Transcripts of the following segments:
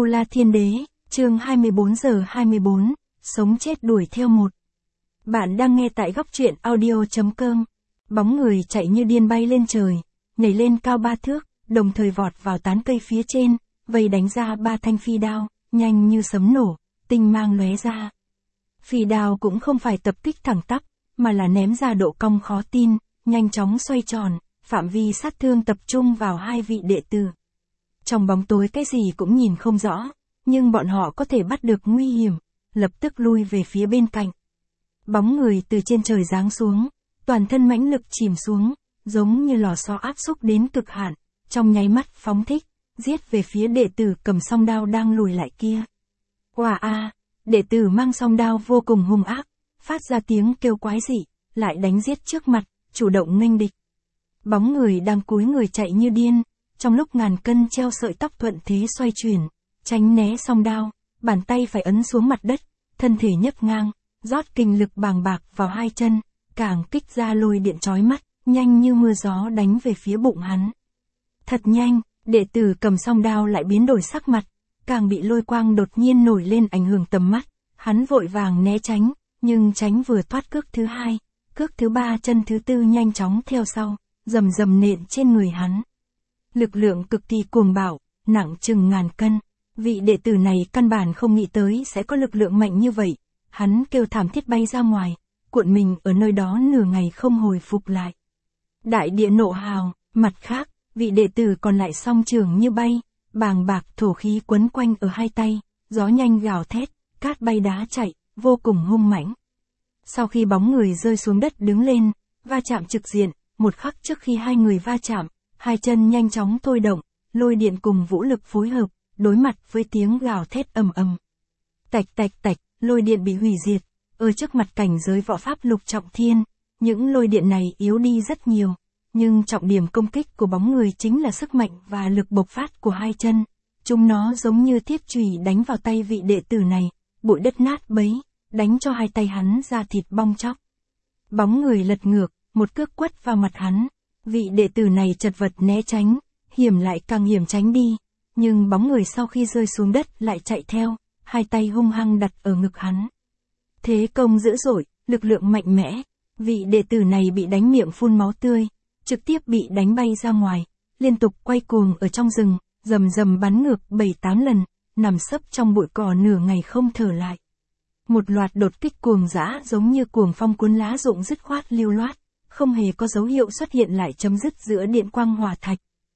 La Thiên Đế, chương 24 giờ 24, sống chết đuổi theo một. Bạn đang nghe tại góc truyện audio.com. Bóng người chạy như điên bay lên trời, nhảy lên cao 3 thước, đồng thời vọt vào tán cây phía trên, vây đánh ra 3 thanh phi đao, nhanh như sấm nổ, tinh mang lóe ra. Phi đao cũng không phải tập kích thẳng tắp, mà là ném ra độ cong khó tin, nhanh chóng xoay tròn, phạm vi sát thương tập trung vào 2 vị đệ tử. Trong bóng tối cái gì cũng nhìn không rõ, nhưng bọn họ có thể bắt được nguy hiểm, lập tức lui về phía bên cạnh. Bóng người từ trên trời giáng xuống, toàn thân mãnh lực chìm xuống, giống như lò xo áp xúc đến cực hạn, trong nháy mắt phóng thích, giết về phía đệ tử cầm song đao đang lùi lại kia. Oà a, đệ tử mang song đao vô cùng hung ác, phát ra tiếng kêu quái dị, lại đánh giết trước mặt, chủ động nghênh địch. Bóng người đang cúi người chạy như điên, trong lúc ngàn cân treo sợi tóc thuận thế xoay chuyển, tránh né song đao, bàn tay phải ấn xuống mặt đất, thân thể nhấc ngang, rót kinh lực bàng bạc vào hai chân, càng kích ra lôi điện chói mắt, nhanh như mưa gió đánh về phía bụng hắn. Thật nhanh, đệ tử cầm song đao lại biến đổi sắc mặt, càng bị lôi quang đột nhiên nổi lên ảnh hưởng tầm mắt, hắn vội vàng né tránh, nhưng tránh vừa thoát cước thứ hai, cước thứ ba chân thứ tư nhanh chóng theo sau, rầm rầm nện trên người hắn. Lực lượng cực kỳ cuồng bạo, nặng chừng ngàn cân. Vị đệ tử này căn bản không nghĩ tới sẽ có lực lượng mạnh như vậy. Hắn kêu thảm thiết bay ra ngoài, cuộn mình ở nơi đó nửa ngày không hồi phục lại. Đại địa nộ hào, mặt khác, vị đệ tử còn lại song trường như bay, bàng bạc thổ khí quấn quanh ở hai tay, gió nhanh gào thét, cát bay đá chạy, vô cùng hung mãnh. Sau khi bóng người rơi xuống đất đứng lên, va chạm trực diện, một khắc trước khi hai người va chạm, hai chân nhanh chóng thôi động, lôi điện cùng vũ lực phối hợp, đối mặt với tiếng gào thét ầm ầm. Tạch tạch tạch, lôi điện bị hủy diệt, ở trước mặt cảnh giới võ pháp lục trọng thiên, những lôi điện này yếu đi rất nhiều, nhưng trọng điểm công kích của bóng người chính là sức mạnh và lực bộc phát của hai chân. Chúng nó giống như thiết chùy đánh vào tay vị đệ tử này, bụi đất nát bấy, đánh cho hai tay hắn ra thịt bong chóc. Bóng người lật ngược, một cước quất vào mặt hắn. Vị đệ tử này chật vật né tránh, hiểm lại càng hiểm tránh đi, nhưng bóng người sau khi rơi xuống đất lại chạy theo, hai tay hung hăng đặt ở ngực hắn. Thế công dữ dội, lực lượng mạnh mẽ, vị đệ tử này bị đánh miệng phun máu tươi, trực tiếp bị đánh bay ra ngoài, liên tục quay cuồng ở trong rừng, rầm rầm bắn ngược 7-8 lần, nằm sấp trong bụi cỏ nửa ngày không thở lại. Một loạt đột kích cuồng dã giống như cuồng phong cuốn lá rụng dứt khoát lưu loát, không hề có dấu hiệu xuất hiện lại chấm dứt giữa điện quang hỏa thạch.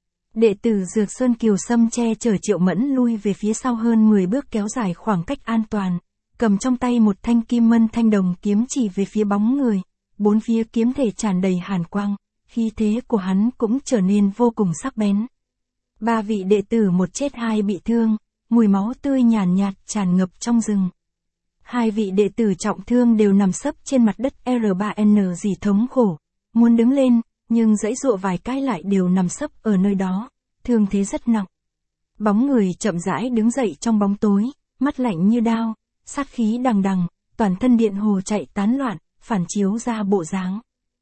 Đệ tử Dược Sơn Kiều Sâm che chở Triệu Mẫn lui về phía sau hơn 10 bước kéo dài khoảng cách an toàn, cầm trong tay một thanh kim mân thanh đồng kiếm chỉ về phía bóng người, bốn phía kiếm thể tràn đầy hàn quang, khí thế của hắn cũng trở nên vô cùng sắc bén. Ba vị đệ tử một chết hai bị thương, mùi máu tươi nhàn nhạt tràn ngập trong rừng. Hai vị đệ tử trọng thương đều nằm sấp trên mặt đất R3N dì thống khổ, muốn đứng lên, nhưng giãy giụa vài cái lại đều nằm sấp ở nơi đó, thương thế rất nặng. Bóng người chậm rãi đứng dậy trong bóng tối, mắt lạnh như đao, sát khí đằng đằng, toàn thân điện hồ chạy tán loạn, phản chiếu ra bộ dáng.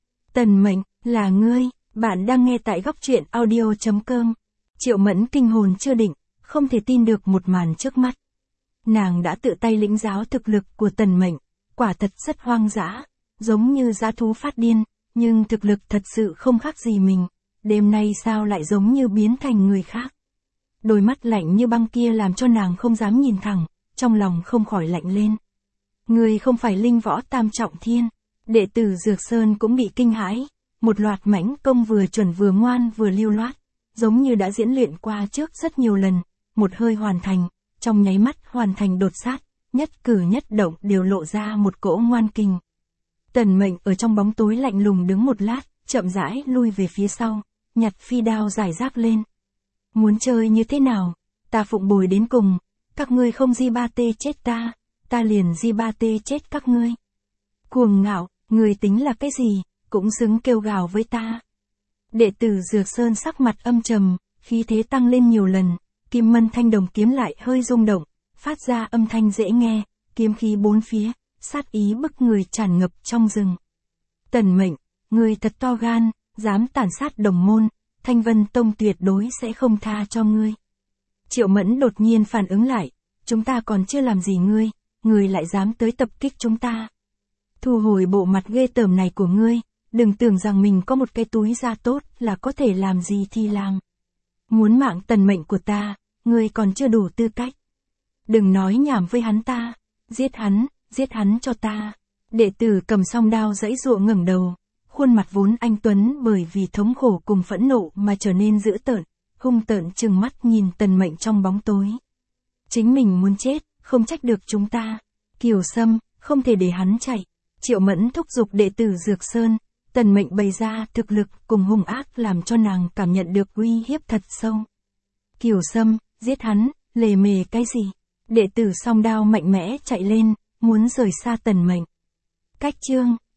Tần Mệnh, là ngươi, bạn đang nghe tại góc truyện audio.com. Triệu Mẫn kinh hồn chưa định, không thể tin được một màn trước mắt. Nàng đã tự tay lĩnh giáo thực lực của Tần Mệnh, quả thật rất hoang dã, giống như dã thú phát điên, nhưng thực lực thật sự không khác gì mình, đêm nay sao lại giống như biến thành người khác. Đôi mắt lạnh như băng kia làm cho nàng không dám nhìn thẳng, trong lòng không khỏi lạnh lên. Người không phải linh võ tam trọng thiên, đệ tử Dược Sơn cũng bị kinh hãi, một loạt mãnh công vừa chuẩn vừa ngoan vừa lưu loát, giống như đã diễn luyện qua trước rất nhiều lần, một hơi hoàn thành, trong nháy mắt hoàn thành đột sát, nhất cử nhất động đều lộ ra một cỗ ngoan kình. Tần Mệnh ở trong bóng tối lạnh lùng đứng một lát, chậm rãi lui về phía sau, nhặt phi đao giải rác lên. Muốn chơi như thế nào? Ta phụng bồi đến cùng, các ngươi không di ba tê chết ta, ta liền di ba tê chết các ngươi. Cuồng ngạo, ngươi tính là cái gì, cũng xứng kêu gào với ta. Đệ tử Dược Sơn sắc mặt âm trầm, khí thế tăng lên nhiều lần, kim mân thanh đồng kiếm lại hơi rung động, phát ra âm thanh dễ nghe, kiếm khí bốn phía, sát ý bức người tràn ngập trong rừng. Tần Mệnh, ngươi thật to gan, dám tàn sát đồng môn, Thanh Vân Tông tuyệt đối sẽ không tha cho ngươi. Triệu Mẫn đột nhiên phản ứng lại, chúng ta còn chưa làm gì ngươi lại dám tới tập kích chúng ta. Thu hồi bộ mặt ghê tởm này của ngươi, đừng tưởng rằng mình có một cái túi da tốt là có thể làm gì thì làm. Muốn mạng tần mệnh của ta, ngươi còn chưa đủ tư cách. Đừng nói nhảm với hắn ta, giết hắn cho ta. Đệ tử cầm song đao giãy giụa ngẩng đầu, khuôn mặt vốn anh tuấn bởi vì thống khổ cùng phẫn nộ mà trở nên dữ tợn, hung tợn trừng mắt nhìn tần mệnh trong bóng tối. Chính mình muốn chết, không trách được chúng ta. Kiều Sâm, không thể để hắn chạy. Triệu Mẫn thúc giục đệ tử Dược Sơn, tần mệnh bày ra thực lực cùng hung ác làm cho nàng cảm nhận được uy hiếp thật sâu. Kiều Sâm, giết hắn, lề mề cái gì? Đệ tử song đao mạnh mẽ chạy lên, muốn rời xa tần mệnh. Cách chương